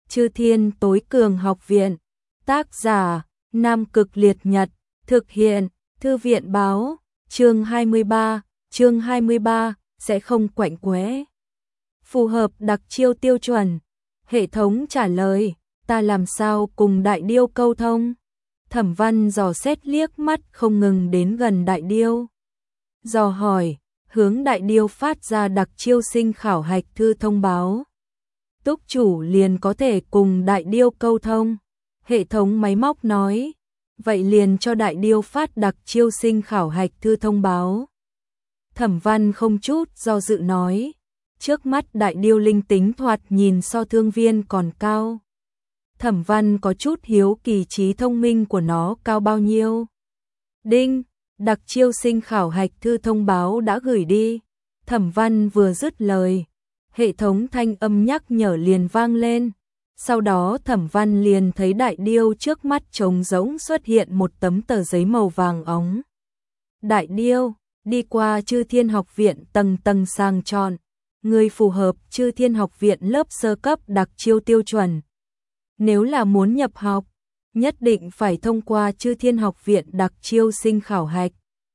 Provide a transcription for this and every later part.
Chư Thiên Tối Cường Học Viện. Tác giả: Nam Cực Liệt Nhật. Thực hiện: Thư viện báo. Chương 23, sẽ không quạnh quẽ. Phù hợp đặc chiêu tiêu chuẩn. Hệ thống trả lời: ta làm sao cùng đại điêu câu thông? Thẩm Văn dò xét liếc mắt không ngừng đến gần đại điêu. Dò hỏi, hướng đại điêu phát ra đặc chiêu sinh khảo hạch thư thông báo. Túc chủ liền có thể cùng đại điêu câu thông. Hệ thống máy móc nói, vậy liền cho đại điêu phát đặc chiêu sinh khảo hạch thư thông báo. Thẩm Văn không chút do dự nói, trước mắt đại điêu linh tính thoạt nhìn so Thương Viên còn cao. Thẩm Văn có chút hiếu kỳ trí thông minh của nó cao bao nhiêu. Đinh, đặc chiêu sinh khảo hạch thư thông báo đã gửi đi. Thẩm Văn vừa dứt lời, hệ thống thanh âm nhắc nhở liền vang lên. Sau đó Thẩm Văn liền thấy đại điêu trước mắt trống rỗng xuất hiện một tấm tờ giấy màu vàng óng. Đại điêu, đi qua Chư Thiên Học Viện tầng tầng sàng chọn. Người phù hợp Chư Thiên Học Viện lớp sơ cấp đặc chiêu tiêu chuẩn. Nếu là muốn nhập học, nhất định phải thông qua Chư Thiên Học Viện đặc chiêu sinh khảo hạch.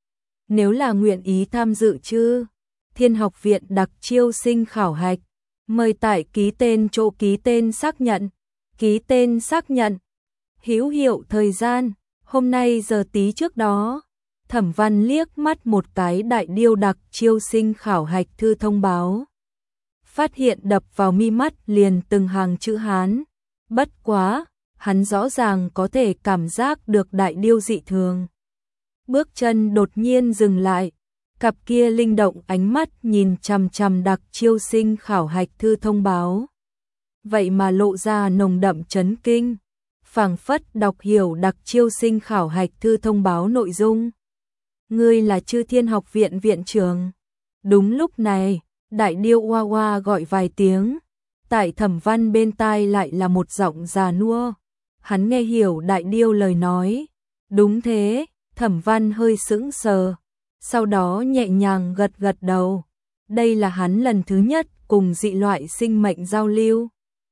Nếu là nguyện ý tham dự Chư Thiên Học Viện đặc chiêu sinh khảo hạch, mời tại ký tên chỗ ký tên xác nhận. Ký tên xác nhận. Hữu hiệu thời gian, hôm nay giờ tí trước đó. Thẩm Văn liếc mắt một cái đại điêu đặc chiêu sinh khảo hạch thư thông báo. Phát hiện đập vào mi mắt liền từng hàng chữ Hán. Bất quá, hắn rõ ràng có thể cảm giác được đại điêu dị thường. Bước chân đột nhiên dừng lại, cặp kia linh động ánh mắt nhìn chằm chằm đặc chiêu sinh khảo hạch thư thông báo. Vậy mà lộ ra nồng đậm chấn kinh, phảng phất đọc hiểu đặc chiêu sinh khảo hạch thư thông báo nội dung. Ngươi là Chư Thiên Học Viện viện trưởng. Đúng lúc này, đại điêu oa oa gọi vài tiếng. Tại Thẩm Văn bên tai lại là một giọng già nua. Hắn nghe hiểu đại điêu lời nói. Đúng thế, Thẩm Văn hơi sững sờ. Sau đó nhẹ nhàng gật gật đầu. Đây là hắn lần thứ nhất cùng dị loại sinh mệnh giao lưu.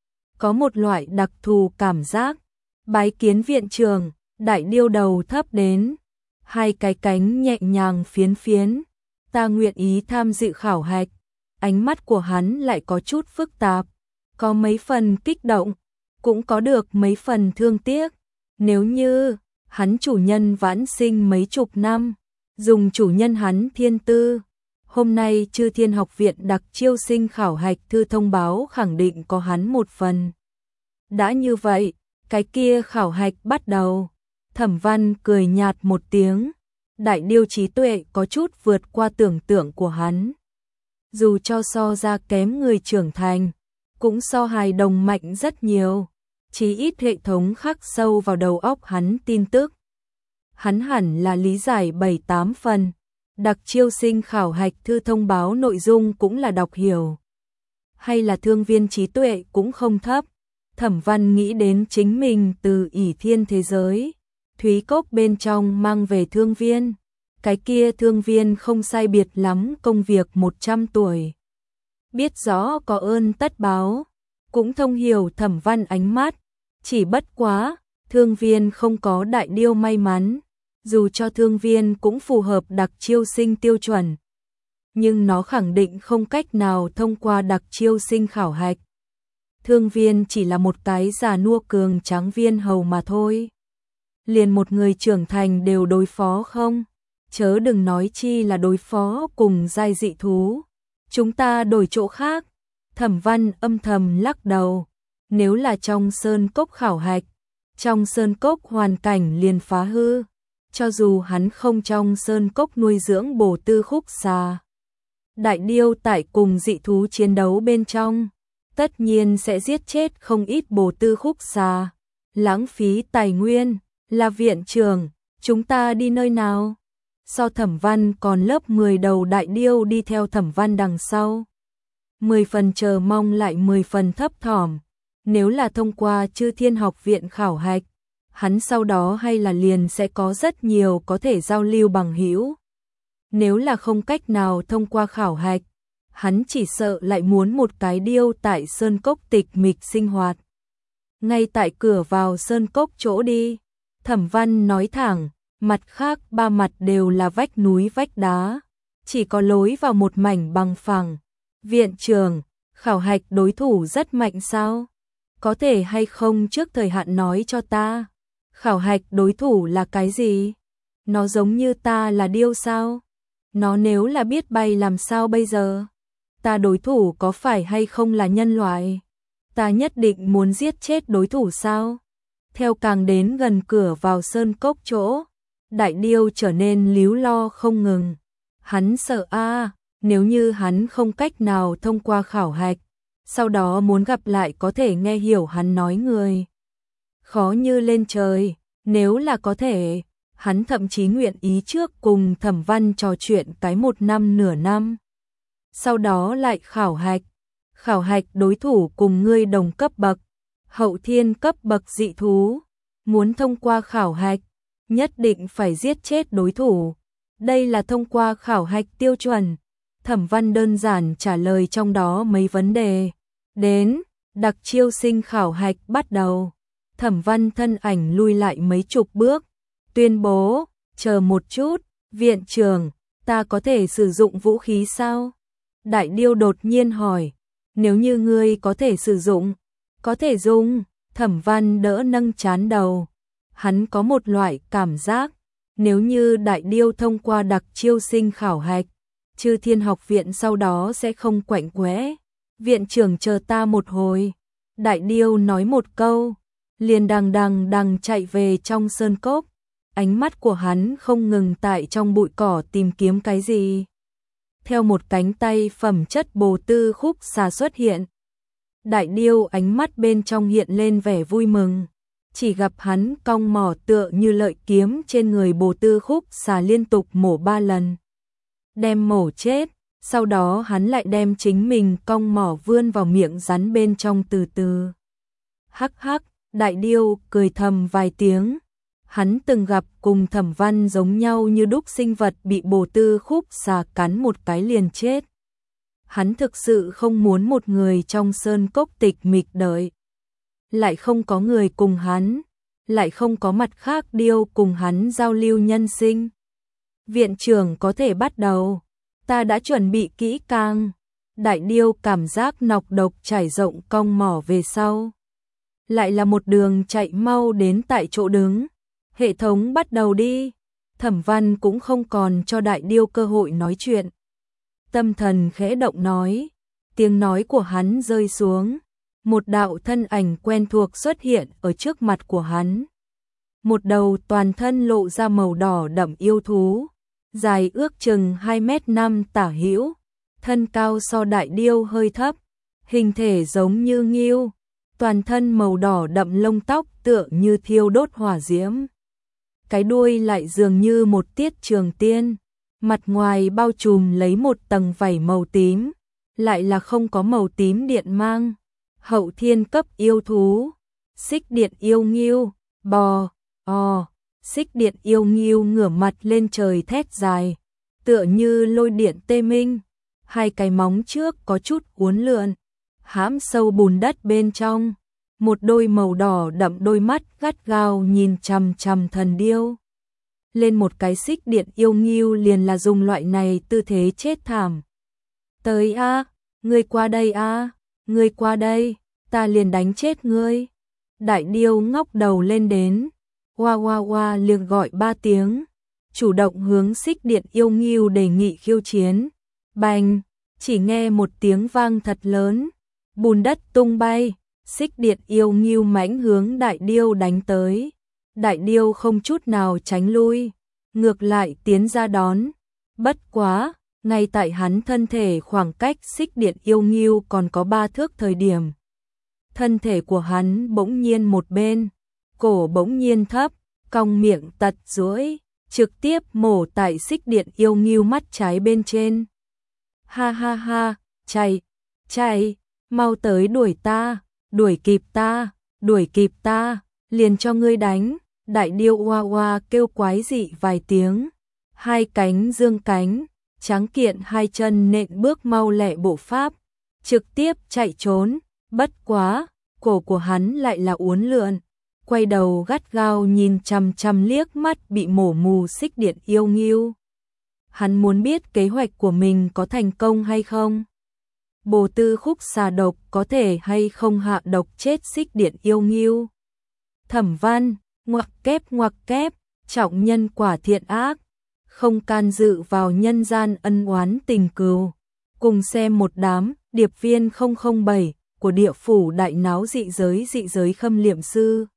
Có một loại đặc thù cảm giác. Bái kiến viện trưởng, đại điêu đầu thấp đến. Hai cái cánh nhẹ nhàng phiến phiến. Ta nguyện ý tham dự khảo hạch. Ánh mắt của hắn lại có chút phức tạp. Có mấy phần kích động, cũng có được mấy phần thương tiếc. Nếu như hắn chủ nhân vãn sinh mấy chục năm, dùng chủ nhân hắn thiên tư, hôm nay Chư Thiên Học Viện đặc chiêu sinh khảo hạch thư thông báo khẳng định có hắn một phần. Đã như vậy, cái kia khảo hạch bắt đầu. Thẩm Văn cười nhạt một tiếng, đại điêu trí tuệ có chút vượt qua tưởng tượng của hắn. Dù cho so ra kém người trưởng thành, cũng so hài đồng mạnh rất nhiều, chí ít hệ thống khắc sâu vào đầu óc hắn tin tức. Hắn hẳn là lý giải 7-8 phần, đặc chiêu sinh khảo hạch thư thông báo nội dung cũng là đọc hiểu. Hay là Thương Viên trí tuệ cũng không thấp. Thẩm Văn nghĩ đến chính mình từ ỷ thiên thế giới, Thúy Cốc bên trong mang về Thương Viên. Cái kia Thương Viên không sai biệt lắm công việc 100 tuổi. Biết rõ có ơn tất báo, cũng thông hiểu Thẩm Văn ánh mắt. Chỉ bất quá, Thương Viên không có đại điêu may mắn. Dù cho Thương Viên cũng phù hợp đặc chiêu sinh tiêu chuẩn, nhưng nó khẳng định không cách nào thông qua đặc chiêu sinh khảo hạch. Thương Viên chỉ là một cái già nua cường tráng viên hầu mà thôi. Liền một người trưởng thành đều đối phó không? Chớ đừng nói chi là đối phó cùng giai dị thú. Chúng ta đổi chỗ khác. Thẩm Văn âm thầm lắc đầu. Nếu là trong sơn cốc khảo hạch, trong sơn cốc hoàn cảnh liền phá hư. Cho dù hắn không trong sơn cốc nuôi dưỡng bổ tư khúc xà, đại điêu tại cùng dị thú chiến đấu bên trong, tất nhiên sẽ giết chết không ít bổ tư khúc xà, lãng phí tài nguyên. Là viện trưởng, chúng ta đi nơi nào? So Thẩm Văn còn lớp 10 đầu đại điêu đi theo Thẩm Văn đằng sau. 10 phần chờ mong lại 10 phần thấp thỏm. Nếu là thông qua Chư Thiên Học Viện khảo hạch, hắn sau đó hay là liền sẽ có rất nhiều có thể giao lưu bằng hữu. Nếu là không cách nào thông qua khảo hạch, hắn chỉ sợ lại muốn một cái điêu tại sơn cốc tịch mịch sinh hoạt. ngay tại cửa vào sơn cốc chỗ đi. Thẩm Văn nói thẳng, mặt khác ba mặt đều là vách núi vách đá, chỉ có lối vào một mảnh bằng phẳng. Viện trưởng, khảo hạch đối thủ rất mạnh sao? Có thể hay không trước thời hạn nói cho ta? Khảo hạch đối thủ là cái gì? Nó giống như ta là điêu sao? Nó nếu là biết bay làm sao bây giờ? Ta đối thủ có phải hay không là nhân loại? Ta nhất định muốn giết chết đối thủ sao? Theo càng đến gần cửa vào sơn cốc chỗ, đại điêu trở nên líu lo không ngừng. Hắn sợ nếu như hắn không cách nào thông qua khảo hạch, sau đó muốn gặp lại có thể nghe hiểu hắn nói người. Khó như lên trời, nếu là có thể, hắn thậm chí nguyện ý trước cùng Thẩm Văn trò chuyện cái 1 năm nửa năm. Sau đó lại khảo hạch đối thủ cùng ngươi đồng cấp bậc, hậu thiên cấp bậc dị thú. Muốn thông qua khảo hạch, nhất định phải giết chết đối thủ. Đây là thông qua khảo hạch tiêu chuẩn. Thẩm Văn đơn giản trả lời trong đó mấy vấn đề. Đến, đặc chiêu sinh khảo hạch bắt đầu. Thẩm Văn thân ảnh lui lại mấy chục bước, tuyên bố, chờ một chút, viện trưởng, ta có thể sử dụng vũ khí sao? Đại điêu đột nhiên hỏi, nếu như ngươi có thể sử dụng, có thể dùng. Thẩm Văn đỡ nâng trán đầu. Hắn có một loại cảm giác, nếu như đại điêu thông qua đặc chiêu sinh khảo hạch, Chư Thiên học viện sau đó sẽ không quạnh quẽ. Viện trưởng chờ ta một hồi. Đại điêu nói một câu, liền đằng chạy về trong sơn cốc. Ánh mắt của hắn không ngừng tại trong bụi cỏ tìm kiếm cái gì. Theo một cánh tay phẩm chất bồ tư khúc xà xuất hiện. Đại điêu ánh mắt bên trong hiện lên vẻ vui mừng. Chỉ gặp hắn cong mỏ tựa như lợi kiếm trên người bồ tư khúc xà liên tục mổ 3 lần. Đem mổ chết, sau đó hắn lại đem chính mình cong mỏ vươn vào miệng rắn bên trong từ từ. Hắc hắc, đại điêu cười thầm vài tiếng. Hắn từng gặp cùng Thẩm Văn giống nhau như đúc sinh vật bị bồ tư khúc xà cắn một cái liền chết. Hắn thực sự không muốn một người trong sơn cốc tịch mịch đợi. Lại không có người cùng hắn, lại không có mặt khác điêu cùng hắn giao lưu nhân sinh. Viện trưởng có thể bắt đầu, ta đã chuẩn bị kỹ càng. Đại điêu cảm giác nọc độc trải rộng cong mỏ về sau. Lại là một đường chạy mau đến tại chỗ đứng. Hệ thống bắt đầu đi. Thẩm Văn cũng không còn cho đại điêu cơ hội nói chuyện. Tâm thần khẽ động nói. Tiếng nói của hắn rơi xuống. Một đạo thân ảnh quen thuộc xuất hiện ở trước mặt của hắn. Một đầu toàn thân lộ ra màu đỏ đậm yêu thú. Dài ước chừng 2m5 tả hữu. Thân cao so đại điêu hơi thấp. Hình thể giống như ngưu. Toàn thân màu đỏ đậm lông tóc tựa như thiêu đốt hỏa diễm. Cái đuôi lại dường như một tiết trường tiên. Mặt ngoài bao trùm lấy một tầng vảy màu tím. Lại là không có màu tím điện mang. Hậu thiên cấp yêu thú. Xích điện yêu ngưu. Xích điện yêu ngưu ngửa mặt lên trời thét dài. Tựa như lôi điện tê minh. Hai cái móng trước có chút uốn lượn. Hãm sâu bùn đất bên trong. Một đôi màu đỏ đậm đôi mắt gắt gao nhìn chằm chằm thần điêu. Lên một cái xích điện yêu ngưu liền là dùng loại này tư thế chết thảm. Tới ngươi qua đây ngươi qua đây, ta liền đánh chết ngươi. Đại điêu ngóc đầu lên đến, oa liền gọi 3 tiếng, chủ động hướng xích điện yêu ngưu đề nghị khiêu chiến. Bành, chỉ nghe một tiếng vang thật lớn, bùn đất tung bay. Xích điện yêu ngưu mãnh hướng đại điêu đánh tới. Đại điêu không chút nào tránh lui, ngược lại tiến ra đón. Bất quá, ngay tại hắn thân thể khoảng cách xích điện yêu ngưu còn có 3 thước thời điểm. Thân thể của hắn bỗng nhiên một bên, cổ bỗng nhiên thấp, cong miệng tật duỗi, trực tiếp mổ tại xích điện yêu ngưu mắt trái bên trên. Ha, chạy, mau tới đuổi ta. Đuổi kịp ta, liền cho ngươi đánh. Đại điêu oa kêu quái dị vài tiếng. Hai cánh dương cánh, tráng kiện hai chân nện bước mau lẹ bộ pháp. Trực tiếp chạy trốn, bất quá, cổ của hắn lại là uốn lượn, quay đầu gắt gao nhìn chằm chằm liếc mắt bị mổ mù Xích Điện Yêu Ngưu. Hắn muốn biết kế hoạch của mình có thành công hay không. Bồ Tư Khúc xà độc có thể hay không hạ độc chết Xích Điện Yêu Ngưu. Thẩm Văn, ngoặc kép, trọng nhân quả thiện ác, không can dự vào nhân gian ân oán tình cừu. Cùng xem một đám, điệp viên 007 của địa phủ đại náo dị giới khâm liệm sư.